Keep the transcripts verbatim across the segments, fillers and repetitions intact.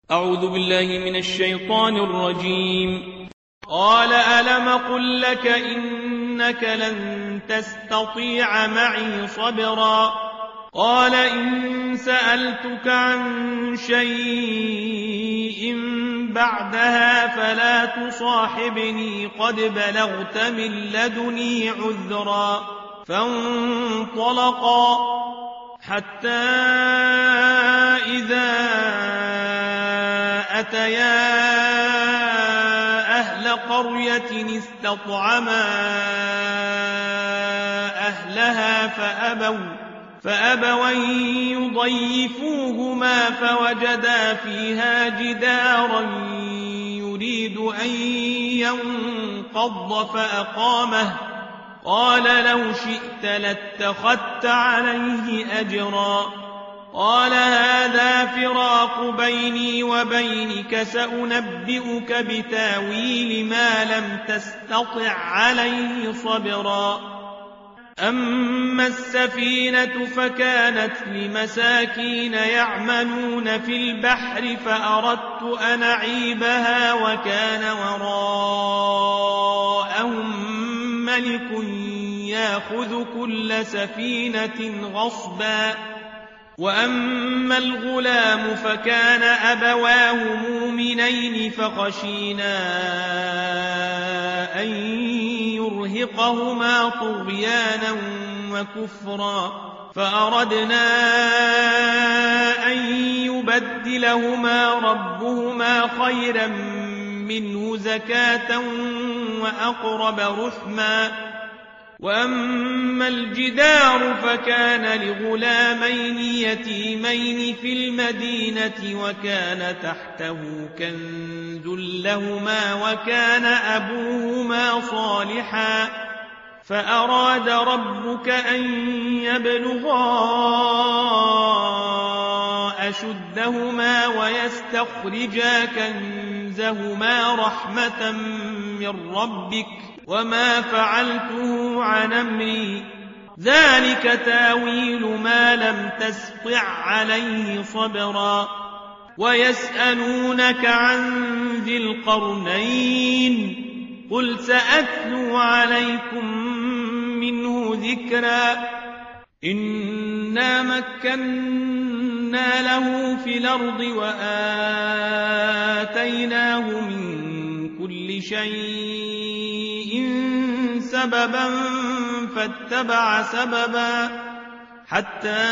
أعوذ بالله من الشيطان الرجيم. قال ألم قل لك إنك لن تستطيع معي صبرا قال إن سألتك عن شيء بعدها فلا تصاحبني قد بلغت من لدني عذرا فانطلقا حتى إذا أتيا أهل قرية استطعما أهلها فأبوا فأبوا يضيفوهما فوجدا فيها جدارا يريد أن ينقض فأقامه قال لو شئت لاتخذت عليه أجرا قال هذا فراق بيني وبينك سأنبئك بتاويل ما لم تستطع عليه صبرا أما السفينة فكانت لمساكين يعملون في البحر فأردت أن أعيبها وكان وراءهم ملك يأخذ كل سفينة غصبا وأما الغلام فكان أبواه مؤمنين فخشينا أن يرهقهما طغيانا وكفرا فأردنا أن يبدلهما ربهما خيرا منه زكاة وأقرب رحما وأما الجدار فكان لغلامين يتيمين في المدينة وكان تحته كنز لهما وكان أبوهما صالحا فأراد ربك أن يبلغا أشدهما ويستخرجا كنزهما رحمة من ربك وما فعلته عن أمري ذلك تاويل ما لم تسطع عليه صبرا ويسألونك عن ذي القرنين قل سأتلو عليكم منه ذكرا إنا مكنا له في الأرض وآتيناه من كل شيء سببا فاتبع سببا حتى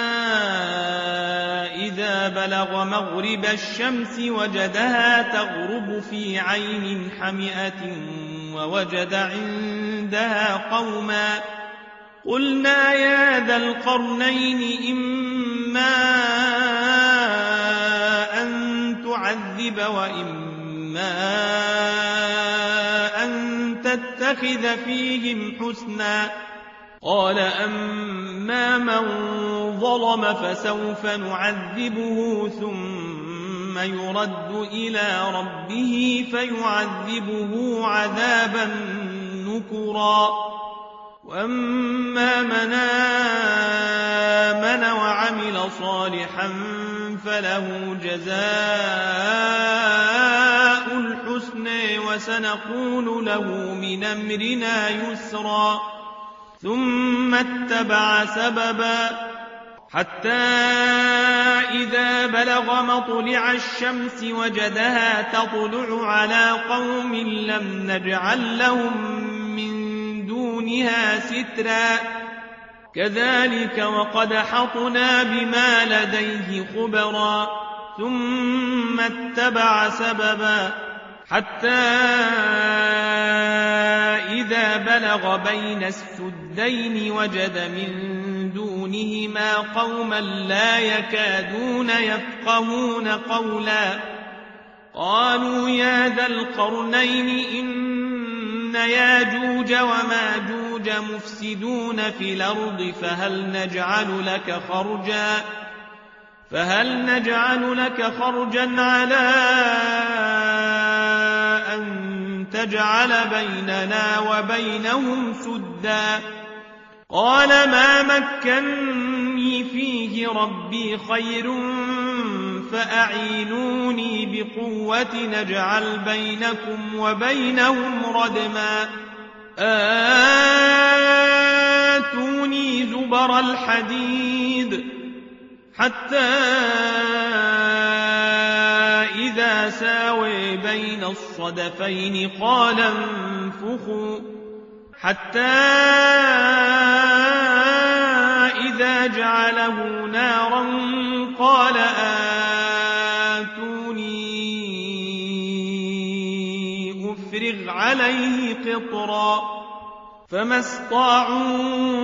إذا بلغ مغرب الشمس وجدها تغرب في عين حمئة ووجد عندها قوما قلنا يا ذا القرنين إما أن تعذب وإما أن تتخذ فيهم حسنا قال أما من ظلم فسوف نعذبه ثم يرد إلى ربه فيعذبه عذابا نكرا وأما من آمن وعمل صالحا فله جزاء الحسن وسنقول له من أمرنا يسرا ثم اتبع سببا حتى إذا بلغ مطلع الشمس وجدها تطلع على قوم لم نجعل لهم من دونها سترا كذلك وقد حطنا بما لديه خبرا ثم اتبع سببا حتى إذا بلغ بين السدين وجد من دونهما قوما لا يكادون يفقهون قولا قالوا يا ذا القرنين إن ياجوج وماجوج مفسدون في الأرض فهل نجعل لك خرجا فهل نجعل لك خرجا على أن تجعل بيننا وبينهم سدا قال ما مكني فيه ربي خير فأعينوني قوة نجعل بينكم وبينهم ردما آتوني زبر الحديد حتى إذا ساوي بين الصدفين قال انفخوا حتى إذا جعله نارا قال آتوني أفرغ عليه قطرا فما استطاعوا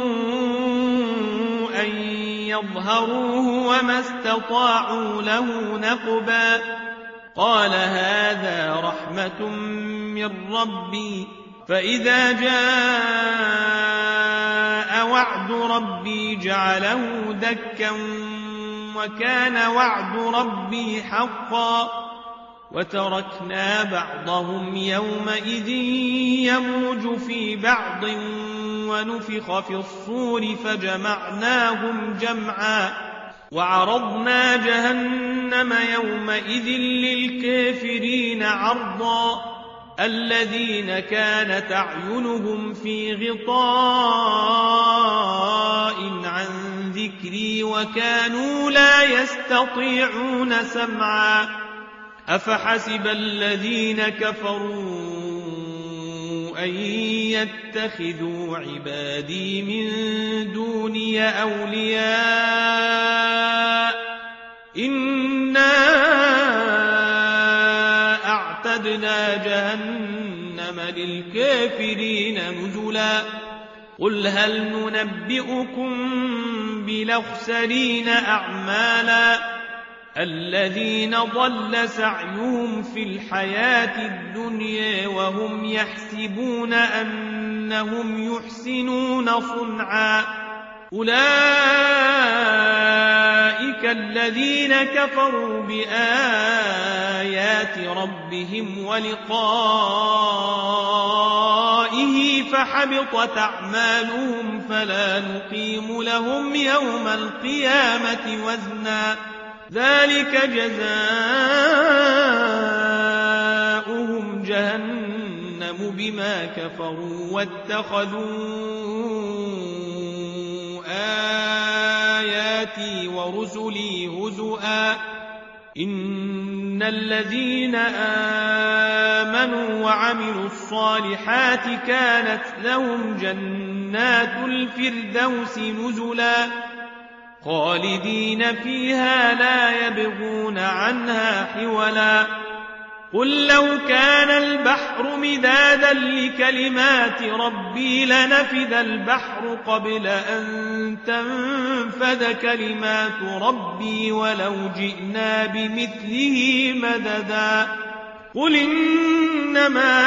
أن يظهروه وما استطاعوا له نقبا قال هذا رحمة من ربي فإذا جاء وعد ربي جعله دكا وكان وعد ربي حقا وتركنا بعضهم يومئذ يموج في بعض ونفخ في الصور فجمعناهم جمعا وعرضنا جهنم يومئذ للكافرين عرضا الذين كانت أعينهم في غطاء عن ذكري وكانوا لا يستطيعون سمعا أفحسب الذين كفروا أن يتخذوا عبادي من دوني أولياء إنا أعتدنا جهنم للكافرين نزلا قل هل ننبئكم بالأخسرين أعمالا الذين ضل سعيهم في الحياة الدنيا وهم يحسبون أنهم يحسنون صنعا أولئك الذين كفروا بآيات ربهم ولقائه فحبطت أعمالهم فلا نقيم لهم يوم القيامة وزنا ذلك جزاؤهم جهنم بما كفروا واتخذوا آياتي ورسلي هزؤا إن الذين آمنوا وعملوا الصالحات كانت لهم جنات الفردوس نزلا خالدين فيها لا يبغون عنها حولا قل لو كان البحر مدادا لكلمات ربي لنفد البحر قبل أن تنفد كلمات ربي ولو جئنا بمثله مددا قل إنما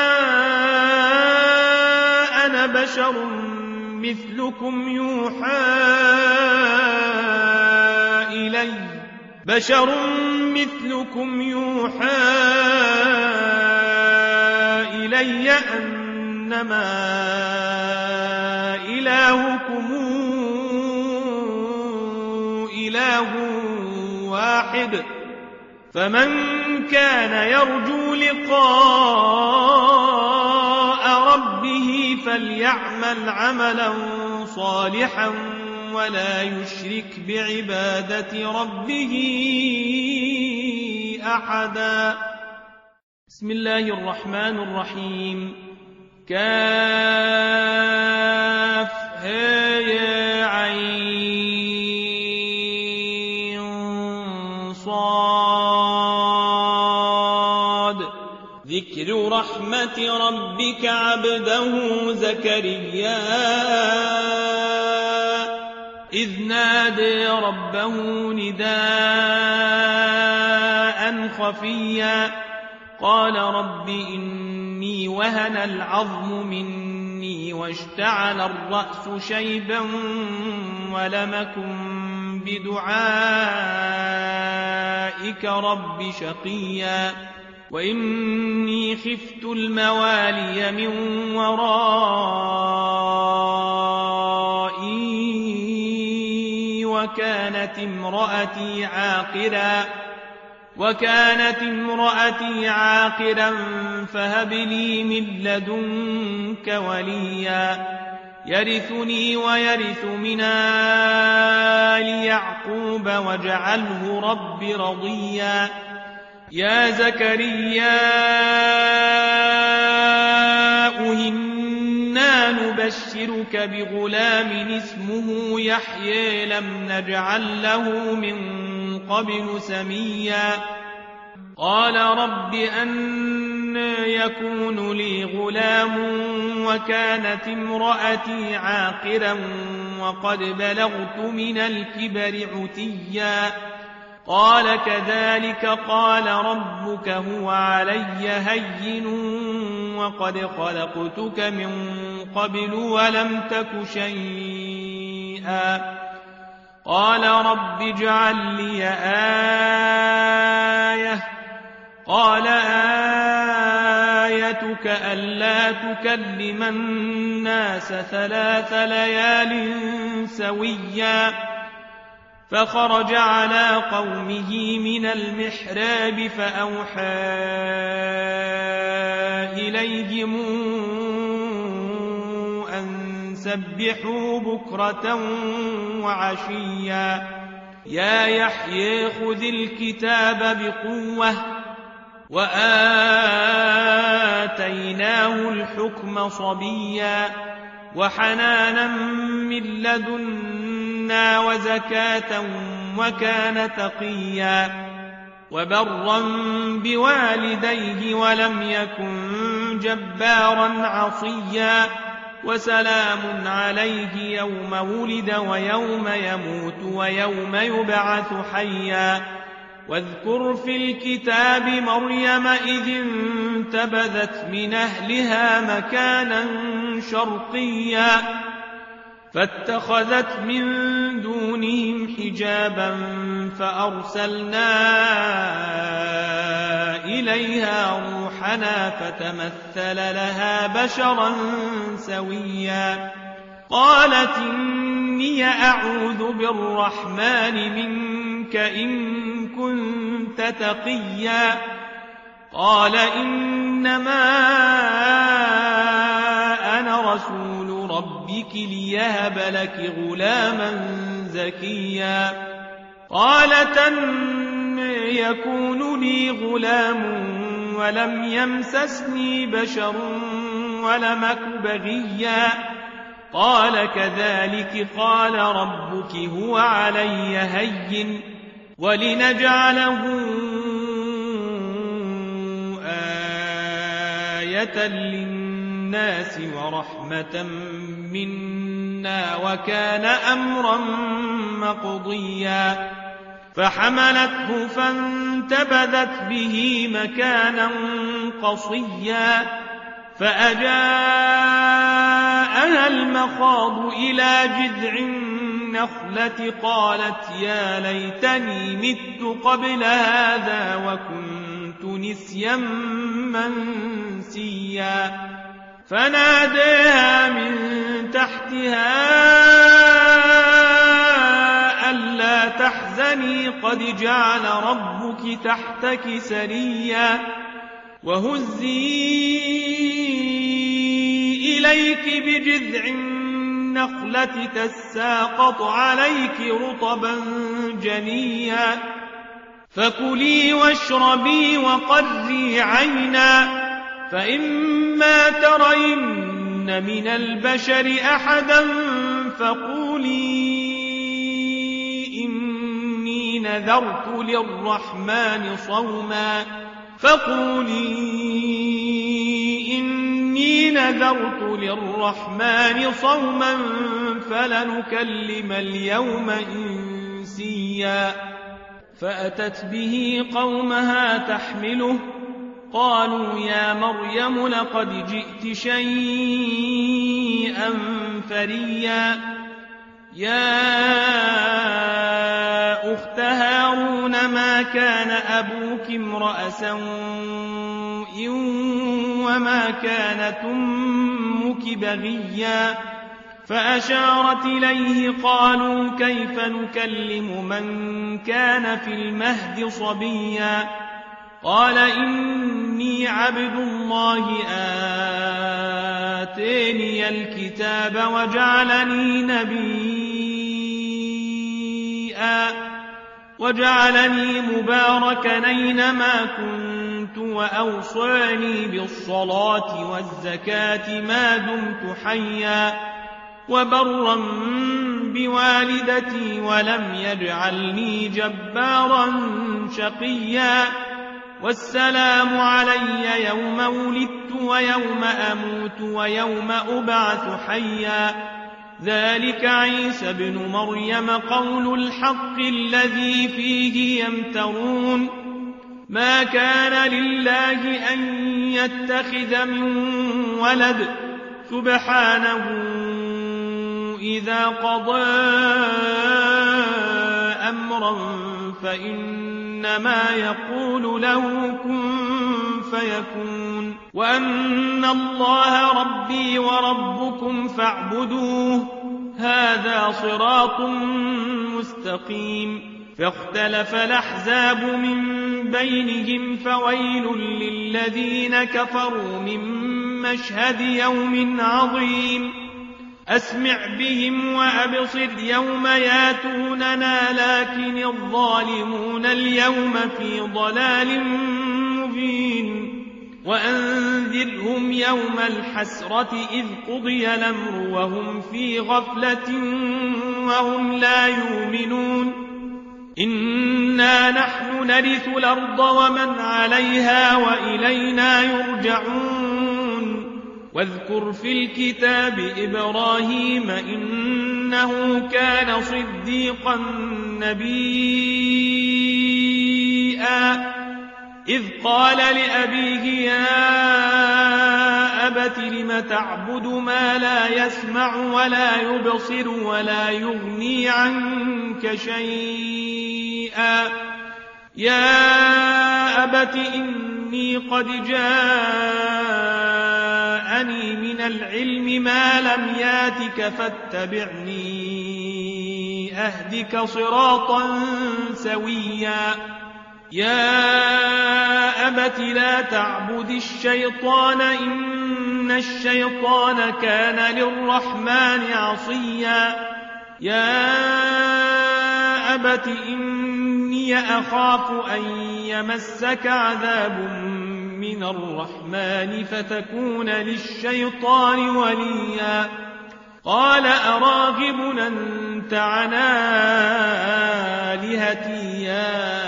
أنا بشر مثلكم يوحى إلي بشر مثلكم يوحى إلي أنما إلهكم إله واحد فمن كان يرجو لقاء ربه فليعمل عملا صالحا ولا يشرك بعبادة ربه أحدا بسم الله الرحمن الرحيم كاف هاء عين صاد ذكر رحمة ربك عبده زكريا إذ نادى ربه نداء خفيا قال رب إني وهن العظم مني واشتعل الرأس شيبا ولم أكن بدعائك رب شقيا وإني خفت الموالي من ورائي وكانت امرأتي عاقرا وكانت امرأتي عاقرا فهب لي من لدنك وليا يرثني ويرث من آل يعقوب واجعله رب رضيا يا زكريا إنا نبشرك بغلام اسمه يحيى لم نجعل له من قبل سميا قال رب أنى يكون لي غلام وكانت امرأتي عاقرا وقد بلغت من الكبر عتيا قال كذلك قال ربك هو علي هين وقد خلقتك من قبل ولم تك شيئا قال رب اجعل لي آية قال آيتك ألا تكلم الناس ثلاث ليال سويا فخرج على قومه من المحراب فأوحى إليهم أن سبحوا بكرة وعشيا يا يحيى خذ الكتاب بقوة وآتيناه الحكم صبيا وحنانا من لدنا وزكاة وكان تقيا وبرا بوالديه ولم يكن جبارا عصيا وسلام عليه يوم ولد ويوم يموت ويوم يبعث حيا واذكر في الكتاب مريم إذ انتبذت من أهلها مكانا شرقيا فاتخذت من دونهم حجابا فأرسلنا إليها روحنا فتمثل لها بشرا سويا قالت إني أعوذ بالرحمن منك إن كنت تقيا قال إنما أنا رسول ربك ليهب لك غلاما زكيا قالت أن يكون لي غلام ولم يمسسني بشر ولم أك بغيا قال كذلك قال ربك هو علي هين ولنجعله آية للناس ورحمة منا وكان أمرا مقضيا فحملته فانتبذت به مكانا قصيا فأجاءها المخاض إلى جذع النخلة قالت يا ليتني مت قبل هذا وكنت نسيا منسيا فناديها من تحتها ألا تحزني قد جعل ربك تحتك سريا وهزي إليك بجذع النخلة تساقط عليك رطبا جنيا فكلي واشربي وقري عينا فإما ترين من البشر أحدا فقولي إني نذرت للرحمن صوما فقولي إني نذرت للرحمن صوما فلنكلم اليوم إنسيا فأتت به قومها تحمله قالوا يا مريم لقد جئت شيئا فريا يا أخت هارون ما كان أبوك امرأ سوء وما كانت أمك بغيا فأشارت إليه قالوا كيف نكلم من كان في المهد صبيا قال إني عبد الله آتيني الكتاب وجعلني نبيا وجعلني مباركا أينما كنت وأوصاني بالصلاة والزكاة ما دمت حيا وبرا بوالدتي ولم يجعلني جبارا شقيا والسلام علي يوم ولدت ويوم أموت ويوم أبعث حيا ذلك عيسى بن مريم قول الحق الذي فيه يمترون ما كان لله أن يتخذ من ولد سبحانه إذا قضى أمرا فإنما يقول له كن فيكون وأن الله ربي وربكم فاعبدوه هذا صراط مستقيم فاختلف الأحزاب من بينهم فويل للذين كفروا من مشهد يوم عظيم أسمع بهم وأبصر يوم ياتوننا لكن الظالمون اليوم في ضلال مبين وأنذرهم يوم الحسرة إذ قضي الأمر وهم في غفلة وهم لا يؤمنون إنا نحن نرث الأرض ومن عليها وإلينا يرجعون واذكر في الكتاب إبراهيم إنه كان صديقا نبيا إذ قال لأبيه يا أبت لم تعبد ما لا يسمع ولا يبصر ولا يغني عنك شيئا يا أبت إني قد جاءني من العلم ما لم ياتك فاتبعني أهدك صراطا سويا يا أبت لا تعبد الشيطان إن الشيطان كان للرحمن عصيا يا أبت إني أخاف أن يمسك عذاب من الرحمن فتكون للشيطان وليا قال أراغب أنت عن آلهتي يا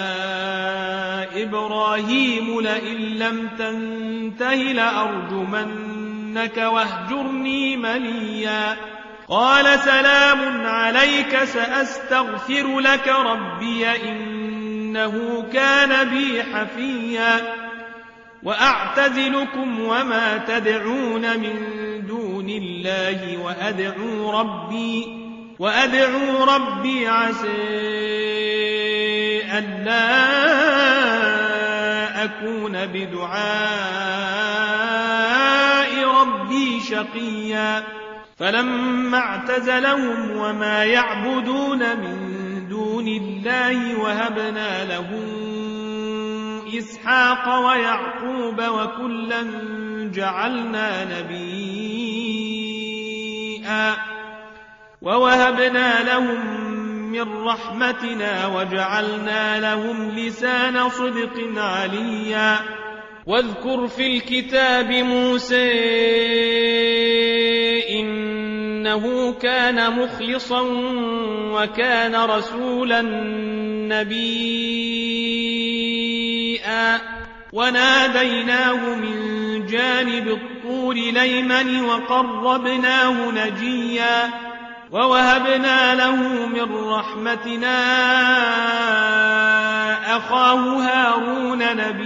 إبراهيم لئن لم تنته لأرجمنك واهجرني مليا قال سلام عليك سأستغفر لك ربي إنه كان بي حفيا وأعتزلكم وما تدعون من دون الله وأدعو ربي وأدعو ربي عسى ألا أكون بدعاء ربي شقيا فلما اعتزلهم وما يعبدون من دون الله وهبنا له إسحاق ويعقوب وكلا جعلنا نبيا ووهبنا لهم من رحمتنا وجعلنا لهم لسان صدق عليا واذكر في الكتاب موسى إنه كان مخلصا وكان رسولا نبيا وناديناه من جانب الطور الأيمن وقربناه نجيا ووهبنا له من رحمتنا أخاه هارون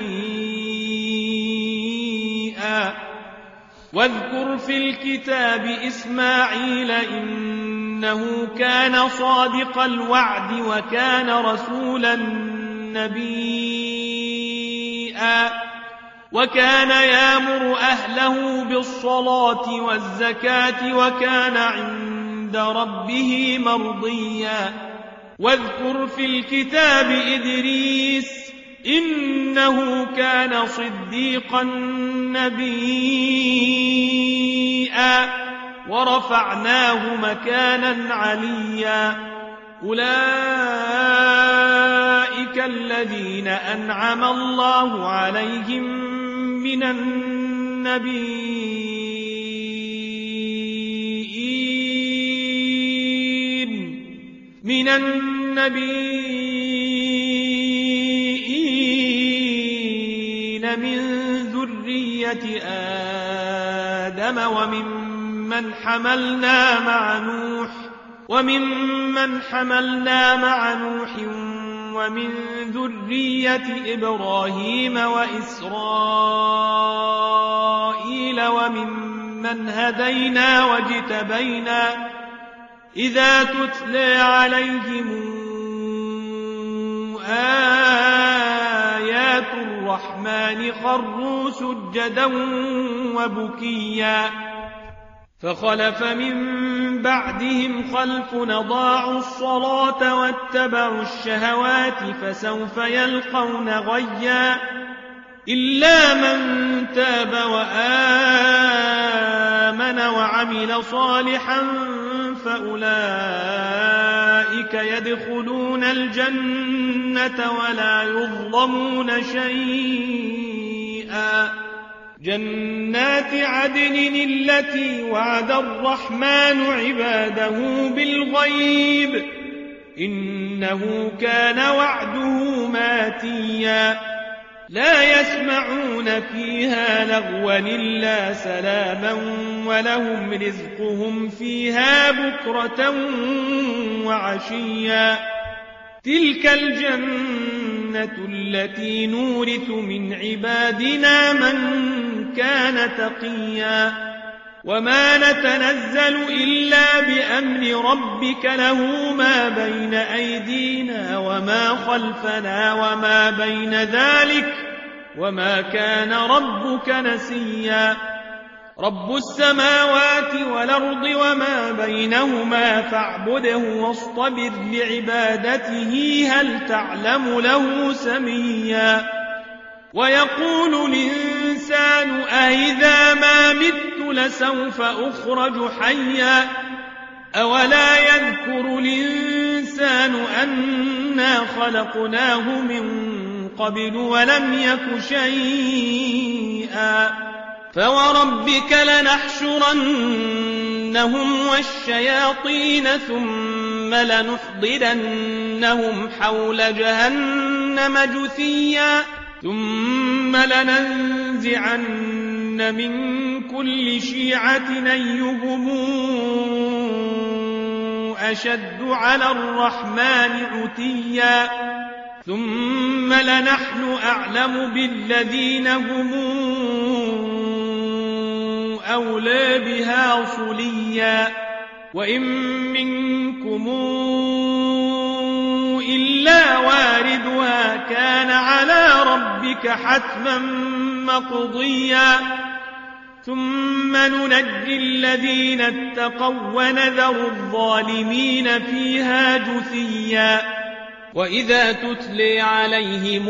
نبيا واذكر في الكتاب إسماعيل إنه كان صادق الوعد وكان رسولا نبيا وكان يأمر أهله بالصلاة والزكاة وكان عند ربه مرضيا واذكر في الكتاب إدريس إنه كان صديقا نبيا ورفعناه مكانا عليا أولئك الذين أنعم الله عليهم من النبيين من النبيين من ذرية آدم وممن حملنا مع نوح وممن حملنا مع نوح ومن ذرية إبراهيم وإسرائيل وممن هدينا واجتبينا إذا تتلى عليهم آيات الرحمن خروا سجدا وبكيا فخلف من بعدهم خلف أضاعوا الصلاة واتبعوا الشهوات فسوف يلقون غيا إلا من تاب وآمن وعمل صالحا فأولئك يدخلون الجنة ولا يظلمون شيئا جنات عدن التي وعد الرحمن عباده بالغيب إنه كان وعده ماتيا لا يسمعون فيها لغوا إلا سلاما ولهم رزقهم فيها بكرة وعشيا تلك الجنة التي نورث من عبادنا من كان تقيا وما نتنزل إلا بأمر ربك له ما بين أيدينا وما خلفنا وما بين ذلك وما كان ربك نسيا رب السماوات والأرض وما بينهما فاعبده واصطبر لعبادته هل تعلم له سميا ويقول الإنسان أإذا ما مت لسوف أخرج حيا أولا يذكر الإنسان أنا خلقناه من قبل ولم يك شيئا فوربك لنحشرنهم والشياطين ثم لنحضرنهم حول جهنم جثيا ثم لننزعن من كل شيعة أيهم أشد على الرحمن عتيا ثم لنحن أعلم بالذين هم أولى بها صليا وإن منكم إلا واردها كان على ربك حتما مقضيا ثم ننجي الذين اتقوا ونذر الظالمين فيها جثيا وإذا تتلي عليهم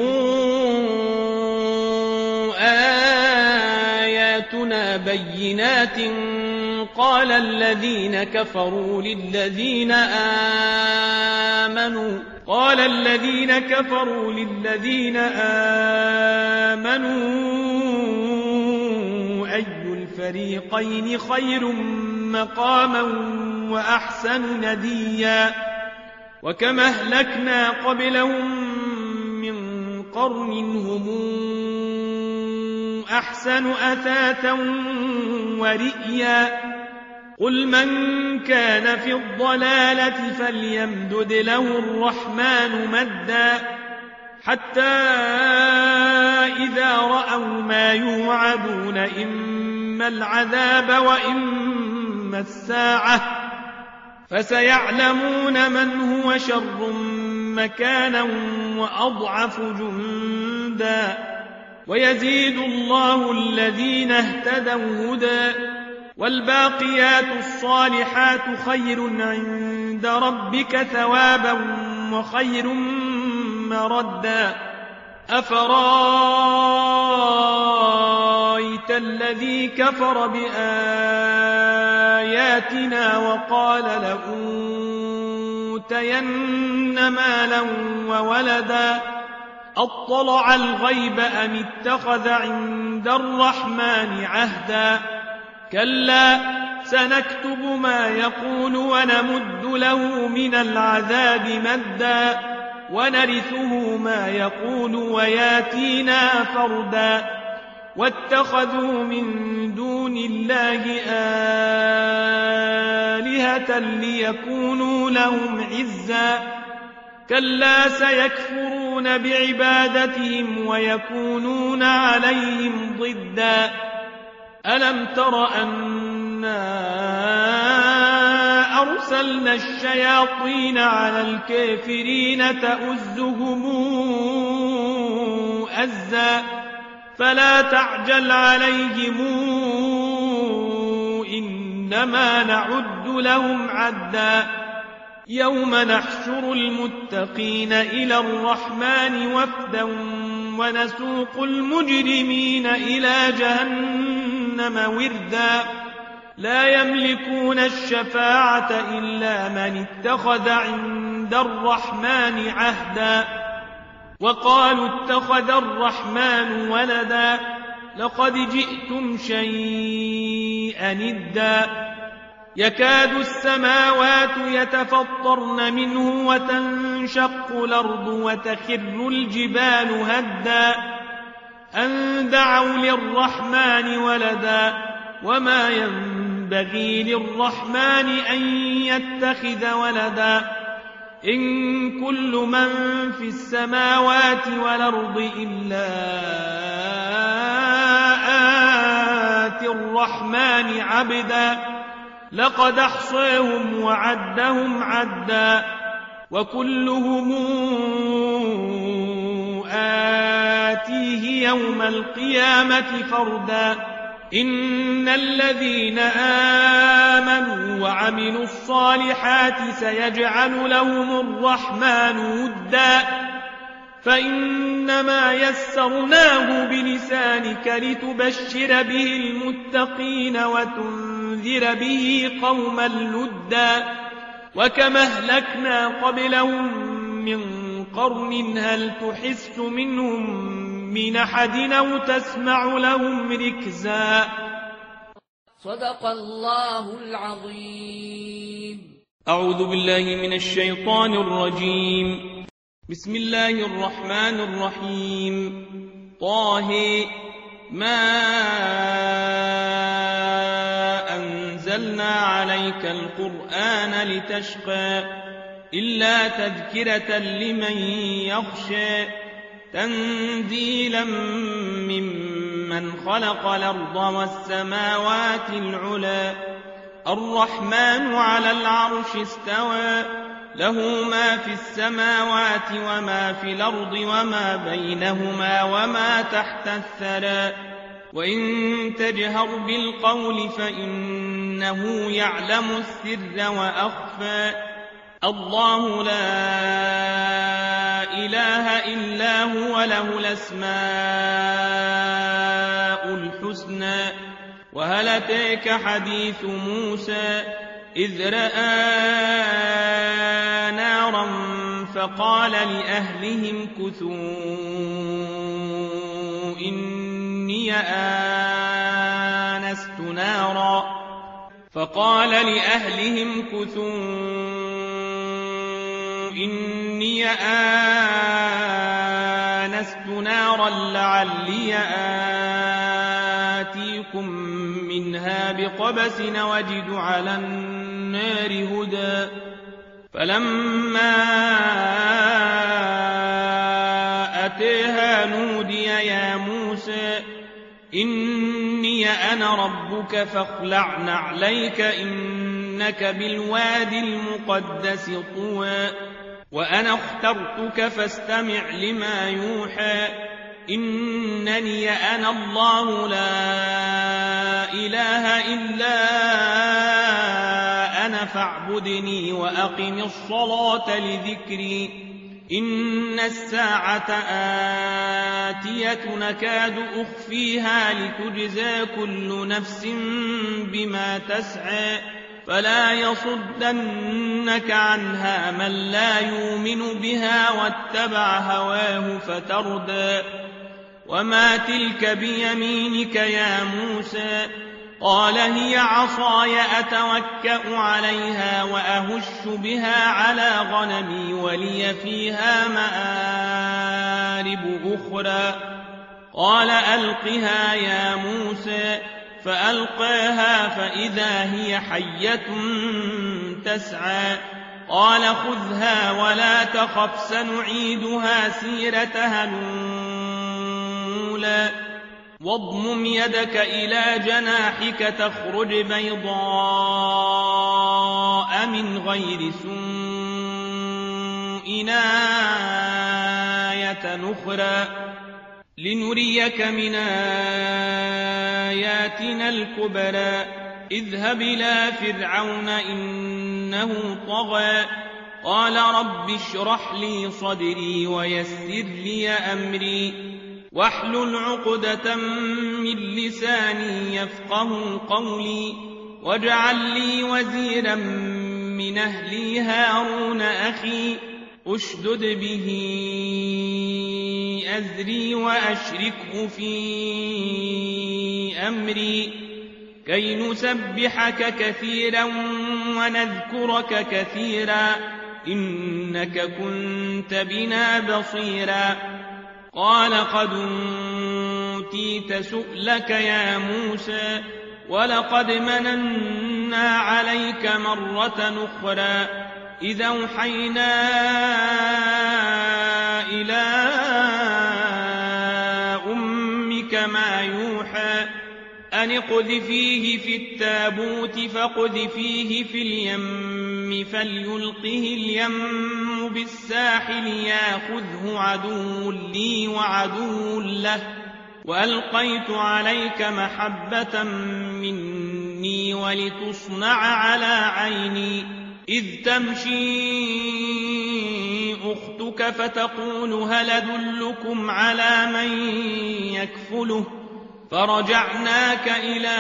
آياتنا بينات قال الذين كفروا للذين آمنوا قال الذين كفروا للذين آمنوا أي الفريقين خير مقاما وأحسن نديا وكم أهلكنا قبلهم من قرن هم أحسن أثاثا ورئيا قل من كان في الضلالة فليمدد له الرحمن مدا حتى إذا رأوا ما يوعدون إما العذاب وإما الساعة فسيعلمون من هو شر مكانا وأضعف جندا ويزيد الله الذين اهتدوا هدى والباقيات الصالحات خير عند ربك ثوابا وخير مردا أفرأيت الذي كفر بآياتنا وقال لأوتين مالا وولدا أطلع الغيب أم اتخذ عند الرحمن عهدا كلا سنكتب ما يقول ونمد له من العذاب مدا ونرثه ما يقول وياتينا فردا واتخذوا من دون الله آلهة ليكونوا لهم عزا كلا سيكفرون بعبادتهم ويكونون عليهم ضدا ألم تر أنا أرسلنا الشياطين على الكافرين تؤزهم أزا فلا تعجل عليهم إنما نعد لهم عدا يوم نحشر المتقين إلى الرحمن وفدا ونسوق المجرمين إلى جهنم وردا لا يملكون الشفاعة إلا من اتخذ عند الرحمن عهدا وقالوا اتخذ الرحمن ولدا لقد جئتم شيئا إدا يكاد السماوات يتفطرن منه وتنشق الأرض وتخر الجبال هدا أن دعوا للرحمن ولدا وما ينبغي للرحمن أن يتخذ ولدا إن كل من في السماوات والأرض إلا آتي الرحمن عبدا لقد أحصيهم وعدهم عدا وكلهم آتيه يوم القيامة فردا إن الذين آمنوا وعملوا الصالحات سيجعل لهم الرحمن ودا فإنما يسرناه بلسانك لتبشر به المتقين وتنذر به قوما لدا وكما أهلكنا قبلهم من قرن هل تحس منهم من أحد أو تسمع لهم ركزا صدق الله العظيم. أعوذ بالله من الشيطان الرجيم. بسم الله الرحمن الرحيم. طه ما أنزلنا عليك القرآن لتشقى إلا تذكرة لمن يخشى تنزيلا ممن خلق الأرض والسماوات العلى الرحمن على العرش استوى له ما في السماوات وما في الأرض وما بينهما وما تحت الثرى وإن تجهر بالقول فإنه يعلم السر وأخفى الله لا إله إلا هو له الأسماء الحسنى وهل أتاك حديث موسى إذ رأى نارا فقال لأهلهم كثوا إني آنست نارا فقال لأهلهم كثوا إني آنست نارا لعلي آتيكم منها بقبس وجد على النار هدى فلما أتيها نودي يا موسى إني أنا ربك فاخلع نعليك إنك بالوادي المقدس طوى وأنا اخترتك فاستمع لما يوحى إنني أنا الله لا إله إلا أنا فاعبدني وأقم الصلاة لذكري إن الساعة آتية نكاد أخفيها لتجزى كل نفس بما تسعى فلا يصدنك عنها من لا يؤمن بها واتبع هواه فتردى وما تلك بيمينك يا موسى قال هي عصاي أتوكأ عليها وأهش بها على غنمي ولي فيها مآرب أخرى قال ألقها يا موسى فألقاها فإذا هي حية تسعى قال خذها ولا تخف سنعيدها سيرتها الأولى واضمم يدك إلى جناحك تخرج بيضاء من غير سوء آية أخرى لنريك من آياتنا الكبرى اذهب إلى فرعون إنه طغى قال رب اشرح لي صدري ويسر لي أمري واحلل عقدة من لساني يفقه قولي واجعل لي وزيرا من أهلي هارون أخي أشدد به أزري وأشركه في أمري كي نسبحك كثيرا ونذكرك كثيرا إنك كنت بنا بصيرا قال قد أوتيت سؤلك يا موسى ولقد مننا عليك مرة أخرى إذا أوحينا إلى أمك ما يوحى أن اقذفيه في التابوت فاقذفيه في اليم فليلقه اليم بالساحل ياخذه عدو لي وعدو له وألقيت عليك محبة مني ولتصنع على عيني إذ تمشي أختك فتقول هل أدلكم على من يكفله فرجعناك إلى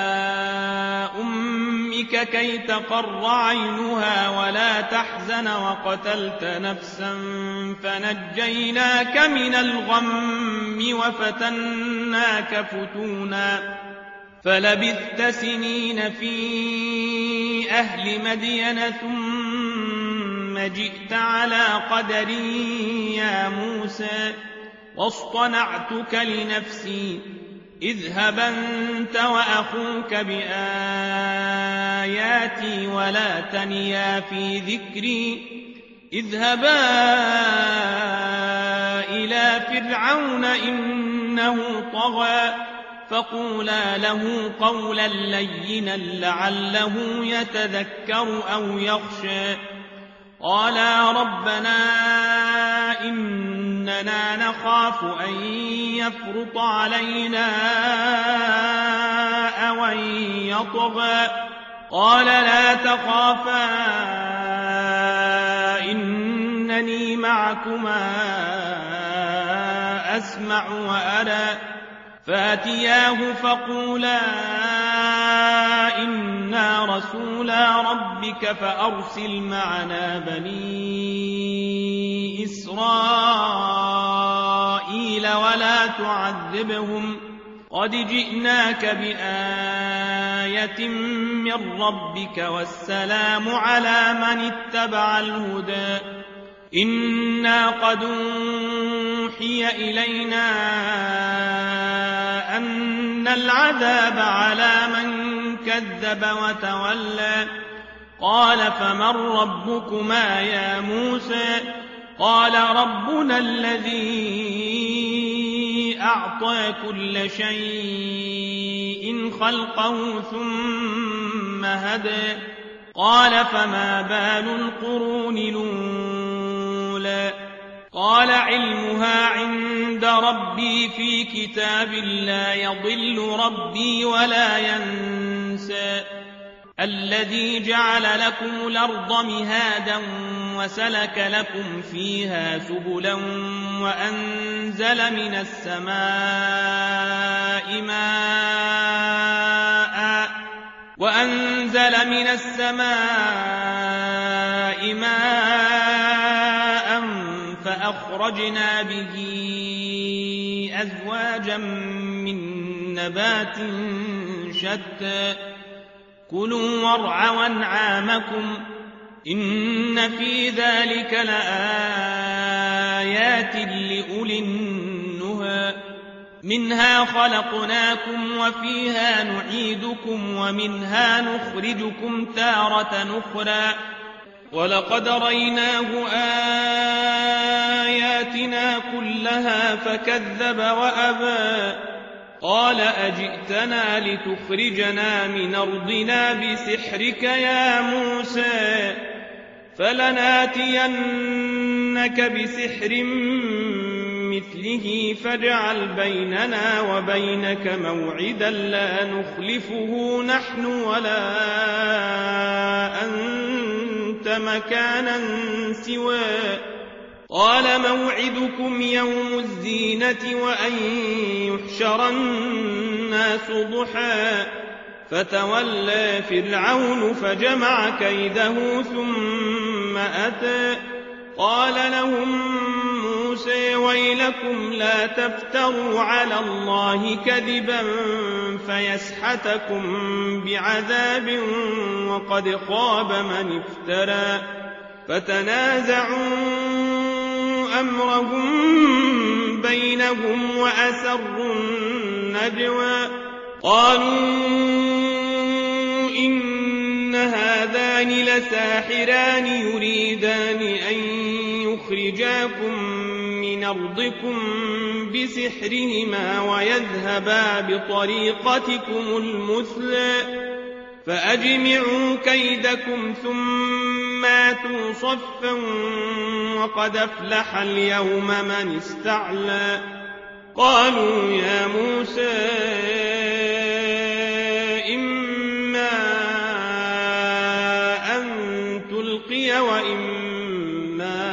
أمك كي تقر عينها ولا تحزن وقتلت نفسا فنجيناك من الغم وفتناك فتونا فلبثت سنين في أهل مدين ثم جئت على قدر يا موسى واصطنعتك لنفسي اذهب أنت وأخوك بآياتي ولا تنيا في ذكري اذهبا إلى فرعون إنه طغى فقولا له قولا لينا لعله يتذكر أو يخشى قالا ربنا إننا نخاف أن يفرط علينا أو أن يطغى قال لا تخافا إنني معكما أسمع وأرى فاتياه فقولا إنا رسولا ربك فأرسل معنا بني إسرائيل ولا تعذبهم قد جئناك بآية من ربك والسلام على من اتبع الهدى إنا قد أوحي إلينا أن العذاب على من كذب وتولى قال فمن ربكما يا موسى قال ربنا الذي أعطى كل شيء خلقه ثم هدى قال فما بال القرون الأولى قال علمها عند ربي في كتاب لا يضل ربي ولا ينسى الذي جعل لكم الأرض مهادا وسلك لكم فيها سبلا وأنزل من السماء ماء وأنزل من السماء ماء فأخرجنا به أزواجا من نبات شتى كلوا وارعوا أنعامكم إن في ذلك لآيات لأولي النهى منها خلقناكم وفيها نعيدكم ومنها نخرجكم تارة أخرى ولقد ريناه آياتنا كلها فكذب وأبى قال أجئتنا لتخرجنا من أرضنا بسحرك يا موسى فلناتينك بسحر مثله فاجعل بيننا وبينك موعدا لا نخلفه نحن ولا أنت مكانا سواه قال موعدكم يوم الزينة وأن يحشر الناس ضحى فتولى فرعون فجمع كيده ثم أتى قال لهم موسى ويلكم لا تفتروا على الله كذبا فيسحتكم بعذاب وقد خاب من افترى فتنازعوا أمرهم بينهم وأسروا النجوى قالوا إن هذان لساحران يريدان أن يخرجاكم من أرضكم بسحرهما ويذهبا بطريقتكم المثلى فأجمعوا كيدكم ثم آتوا صفا وقد أفلح اليوم من استعلى قالوا يا موسى إما أن تلقي وإما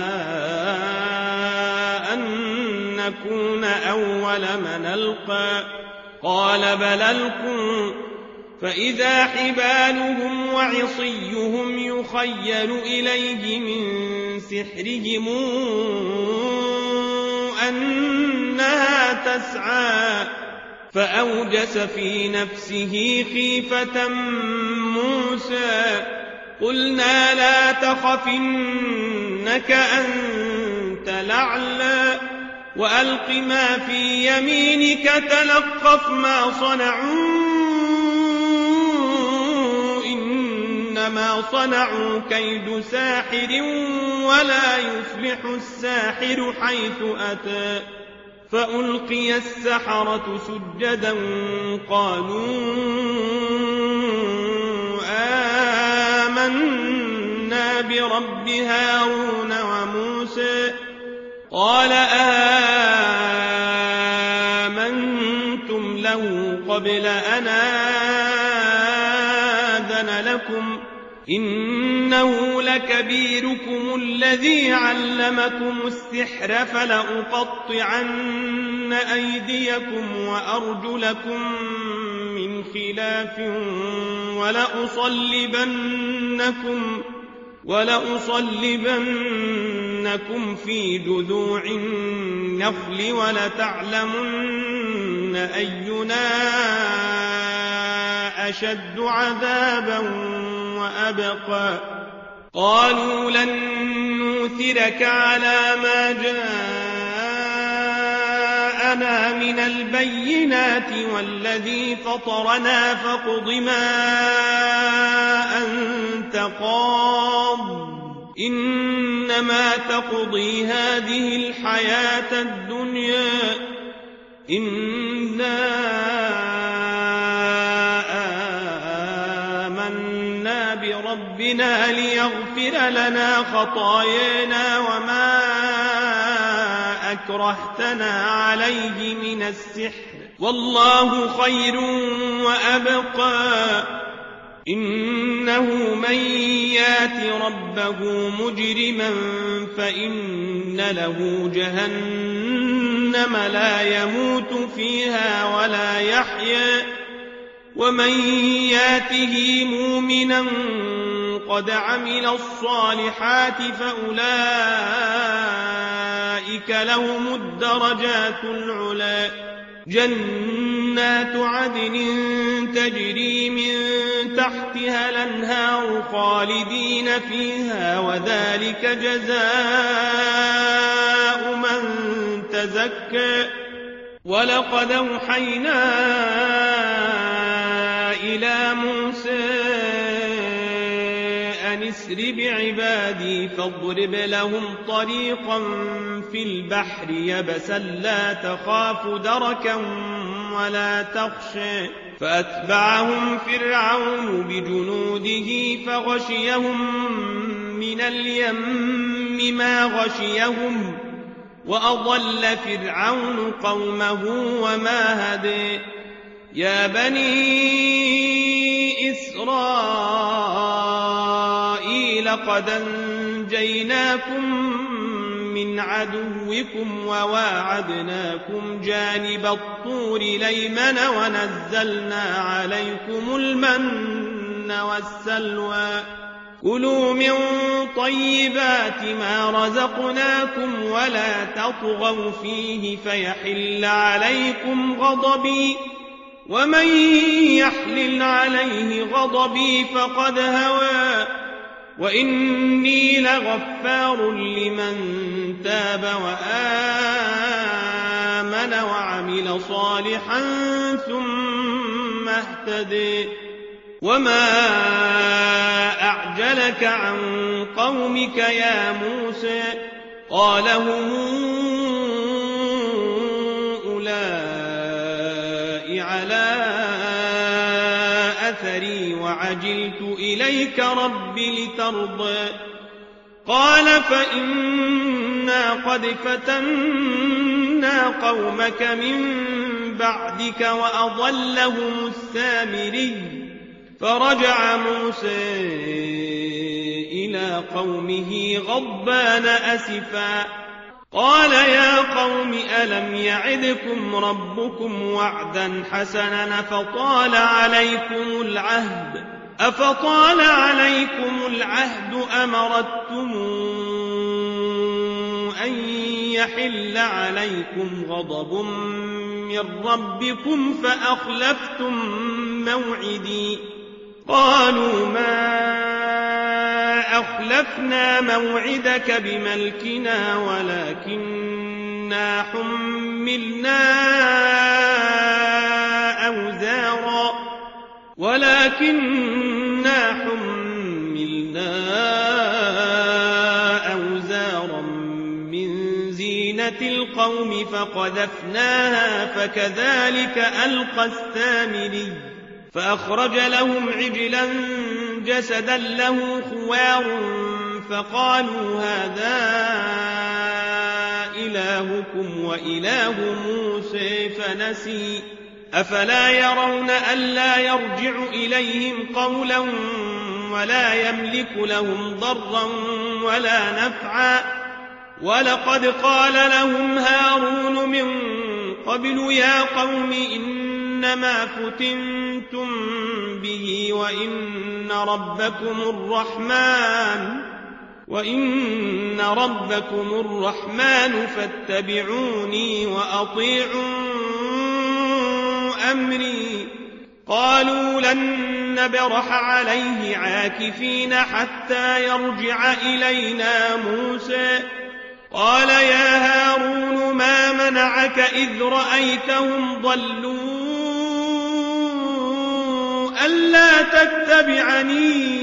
أن نكون أول من ألقى قال بل ألقوا فإذا حبالهم وعصيهم يخيل إليه من سحرهم أنها تسعى فأوجس في نفسه خيفة موسى قلنا لا تخف إنك أنت الأعلى وألق ما في يمينك تلقف ما صنعوا إنما صنعوا كيد ساحر ولا يفلح الساحر حيث أتى فألقي السحرة سجدا قالوا آمنا برب هارون وموسى قال آمنتم له قبل أن آذن لكم إنه لكبيركم الذي علمكم السحر فلأقطعن أيديكم وأرجلكم من خلاف ولأصلبنكم ولأصلبنكم في جذوع النخل ولتعلمن أينا أشد عذابا وأبقى قالوا لن نوثرك على ما جاءنا من البينات والذي فطرنا فاقض ما أنت قاض إنما تقضي هذه الحياة الدنيا إنا آمنا بربنا ليغفر لنا خطايانا وما أكرهتنا عليه من السحر والله خير وأبقى إنه من يات ربه مجرما فإن له جهنم لا يموت فيها ولا يحيا ومن ياته مؤمنا قد عمل الصالحات فأولئك لهم الدرجات العلى جنات عدن تجري من تحتها الأنهار خالدين فيها وذلك جزاء من تزكى ولقد أوحينا إلى موسى أن اسر بعبادي فاضرب لهم طريقا في البحر يبسا لا تخاف دركا ولا تخشى فأتبعهم فرعون بجنوده فغشيهم من اليم ما غشيهم وأضل فرعون قومه وما هدي يا بني إسرائيل قد أنجيناكم من عدوكم وواعدناكم جانب الطور الأيمن ونزلنا عليكم المن والسلوى كلوا من طيبات ما رزقناكم ولا تطغوا فيه فيحل عليكم غضبي ومن يحلل عليه غضبي فقد هوى وإني لغفار لمن تاب وآمن وعمل صالحا ثم اهتدي وما أعجلك عن قومك يا موسى قال هم أولئك على أثري وعجلت إليك رب لترضى قال فإنا قد فتنا قومك من بعدك وأضلهم السامري فرجع موسى إلى قومه غضبان أسفا قال يا قوم ألم يعدكم ربكم وعدا حسنا أفطال عليكم العهد أفطال عليكم العهد أمرتم أن يحل عليكم غضب من ربكم فأخلفتم موعدي قالوا ما أخلفنا موعدك بملكنا ولكننا حملنا أوزارا ولكننا حملنا أوزارا من زينة القوم فقذفناها فكذلك ألقى السامري فأخرج لهم عجلا جسدا له خوار فقالوا هذا إلهكم وإله موسى فنسي أفلا يرون ألا يرجع إليهم قولا ولا يملك لهم ضرا ولا نفعا ولقد قال لهم هارون من قبل يا قوم إنما فتنتم به وإن ربكم الرحمن وإن ربكم الرحمن فاتبعوني وأطيعوا أمري قالوا لن نبرح عليه عاكفين حتى يرجع إلينا موسى قال يا هارون ما منعك إذ رأيتهم ضلوا ألا تتبعني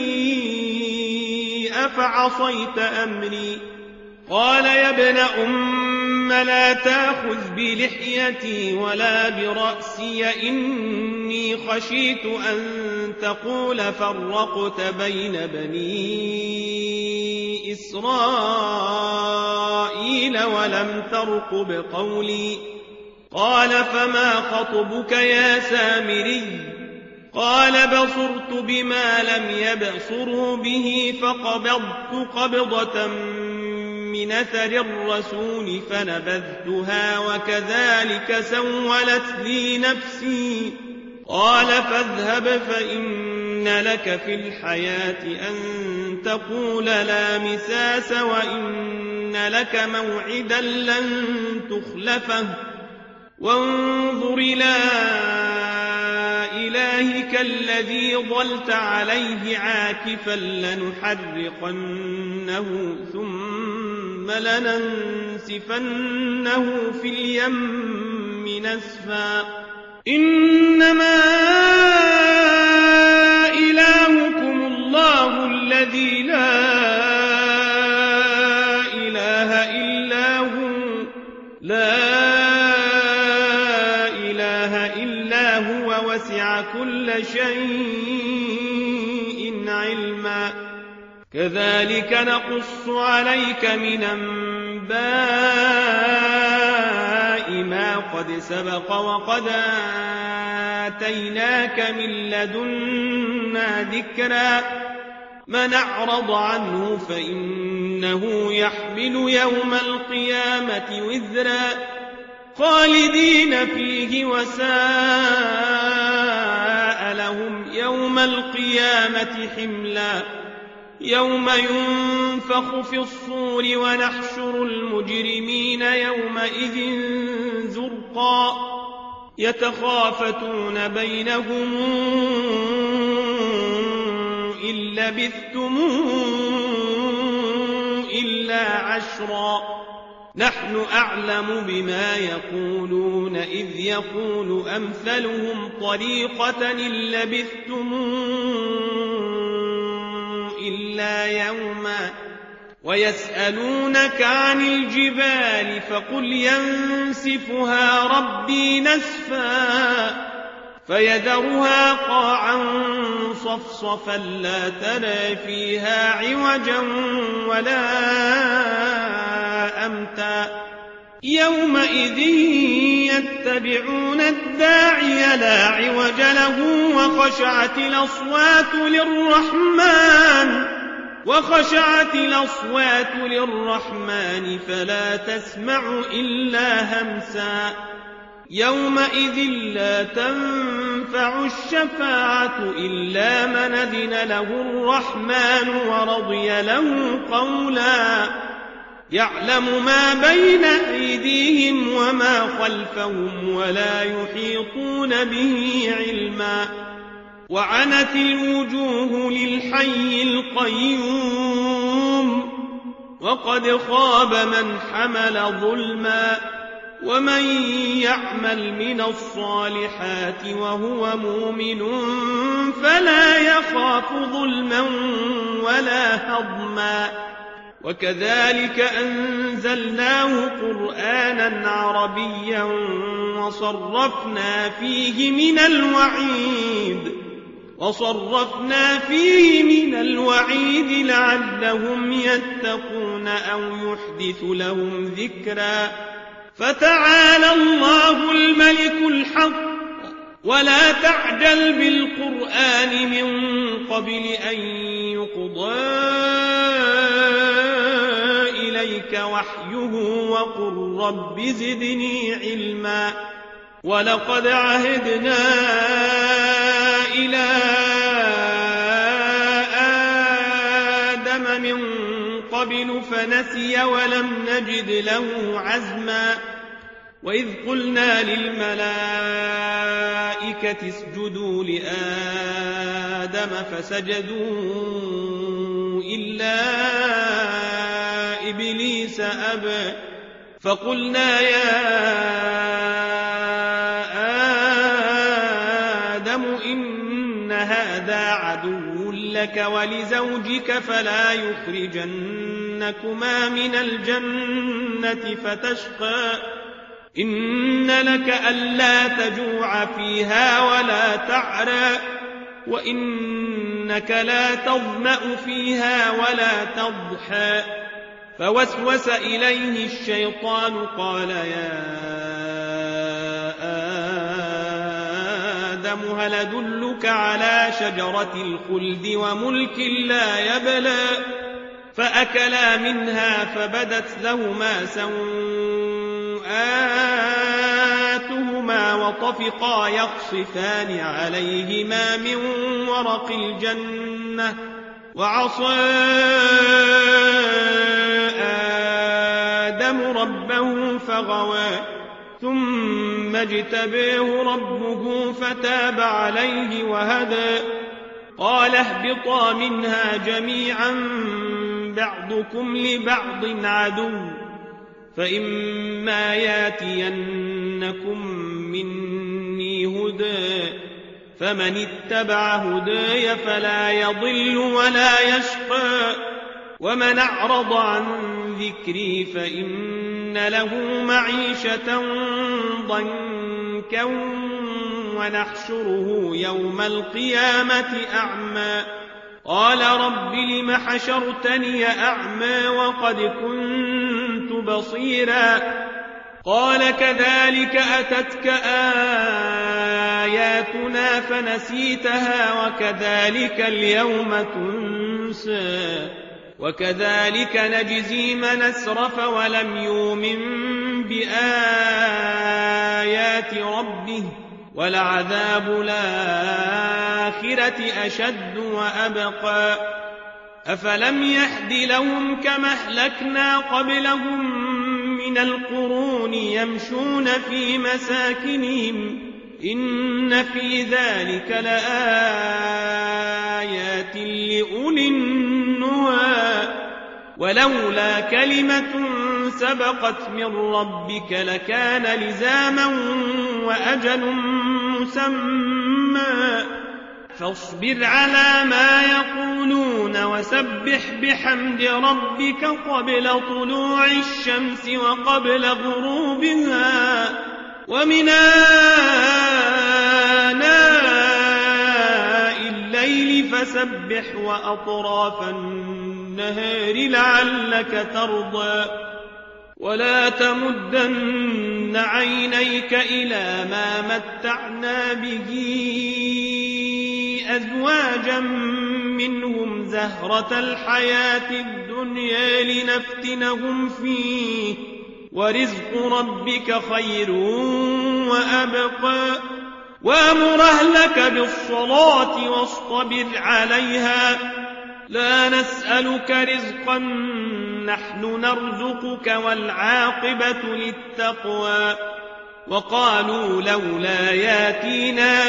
أفعصيت أمري قال يا ابن أم لا تأخذ بلحيتي ولا برأسي إني خشيت أن تقول فرقت بين بني إسرائيل ولم ترقب قولي قال فما خطبك يا سامري قال بصرت بما لم يبصروا به فقبضت قبضة من أثر الرسول فنبذتها وكذلك سولت لي نفسي قال فاذهب فإن لك في الحياة أن تقول لا مساس وإن لك موعدا لن تخلفه وانظر إلى إلهك الذي ظلت عليه عاكفا لنحرقنه ثم لننسفنه في اليم نسفا إنما إلهكم الله الذي لا إله إلا هو لا وسع كل شيء علما كذلك نقص عليك من أنباء ما قد سبق وقد آتيناك من لدنا ذكرا من أعرض عنه فإنه يحمل يوم القيامة وزرا خالدين فيه وساء لهم يوم القيامة حملا يوم ينفخ في الصور ونحشر المجرمين يومئذ زرقا يتخافتون بينهم إن لبثتم إلا عشرا نحن أعلم بما يقولون إذ يقول أمثلهم طريقة إن لبثتم إلا يوما ويسألونك عن الجبال فقل ينسفها ربي نسفا فيذرها قاعا صفصفا لا ترى فيها عوجا ولا أمتا يومئذ يتبعون الداعي لا عوج له وخشعت الأصوات للرحمن وخشعت الأصوات للرحمن فلا تسمع إلا همسا يومئذ لا تنفع الشفاعة إلا من أذن له الرحمن ورضي له قولا يعلم ما بين أيديهم وما خلفهم ولا يحيطون به علما وعنت الوجوه للحي القيوم وقد خاب من حمل ظلما ومن يعمل من الصالحات وهو مؤمن فلا يخاف ظلما ولا هضما وكذلك أنزلناه قرآنا عربيا وصرفنا فيه من الوعيد وصرفنا فيه من الوعيد لعلهم يتقون أو يحدث لهم ذكرا فتعالى الله الملك الحق ولا تعجل بالقرآن من قبل أن يقضى إليك وحيه وقل رب زدني علما ولقد عهدنا إلى آدم من قبل فنسي ولم نجد له عزما وإذ قلنا للملائكة اسجدوا لآدم فسجدوا إلا إبليس أبى فقلنا يا آدم إن هذا عدو لك ولزوجك فلا يخرجنكما من الجنة فتشقى إن لك ألا تجوع فيها ولا تعرى وإنك لا تظمأ فيها ولا تضحى. فوسوس إليه الشيطان قال يا آدم هل أدلك على شجرة الخلد وملك لا يبلى. فأكلا منها فبدت لهما سوآتهما وطفقا يخصفان عليهما من ورق الجنة وعصى آدم ربه فغوى ثم اجتباه ربه فتاب عليه وهدى. قال اهبطا منها جميعا بعضكم لبعض عدو فإما ياتينكم مني هدى فمن اتبع هداي فلا يضل ولا يشقى ومن أعرض عن ذكري فإن له معيشة ضنكا ونحشره يوم القيامة أعمى. قال رب لم حشرتني أعمى وقد كنت بصيرا. قال كذلك أتتك آياتنا فنسيتها وكذلك اليوم تنسى وكذلك نجزي من أسرف ولم يؤمن بآيات ربه ولعذاب الآخرة أشد وأبقى. أفلم يهد لهم كما أهلكنا قبلهم من القرون يمشون في مساكنهم إن في ذلك لآيات لأولي النهى. ولولا كلمة سبقت من ربك لكان لزاما وأجل مسمى. فاصبر على ما يقولون وسبح بحمد ربك قبل طلوع الشمس وقبل غروبها ومن آناء الليل فسبح وأطراف النهار لعلك ترضى. ولا تمدن عينيك إلى ما متعنا به أزواجا منهم زهرة الحياة الدنيا لنفتنهم فيه ورزق ربك خير وأبقى. وأمر أهلك بالصلاة واصطبر عليها لا نسألك رزقا نحن نرزقك والعاقبة للتقوى. وقالوا لولا ياتينا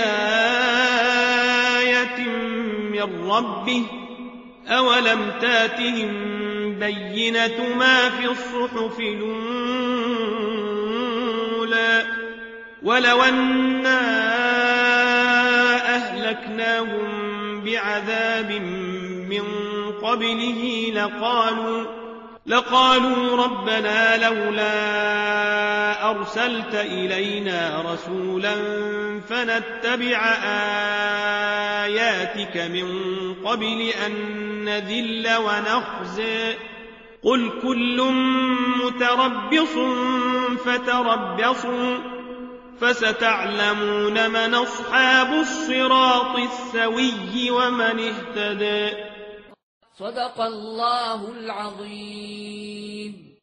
بآية من ربه أولم تاتهم بينة ما في الصحف الأولى. ولو أنا أهلكناهم بعذاب من قبله لقالوا لقالوا ربنا لولا أرسلت إلينا رسولا فنتبع آياتك من قبل أن نذل ونخزى. قل كل متربص فتربصوا فستعلمون من أصحاب الصراط السوي ومن اهتدى. صدق الله العظيم.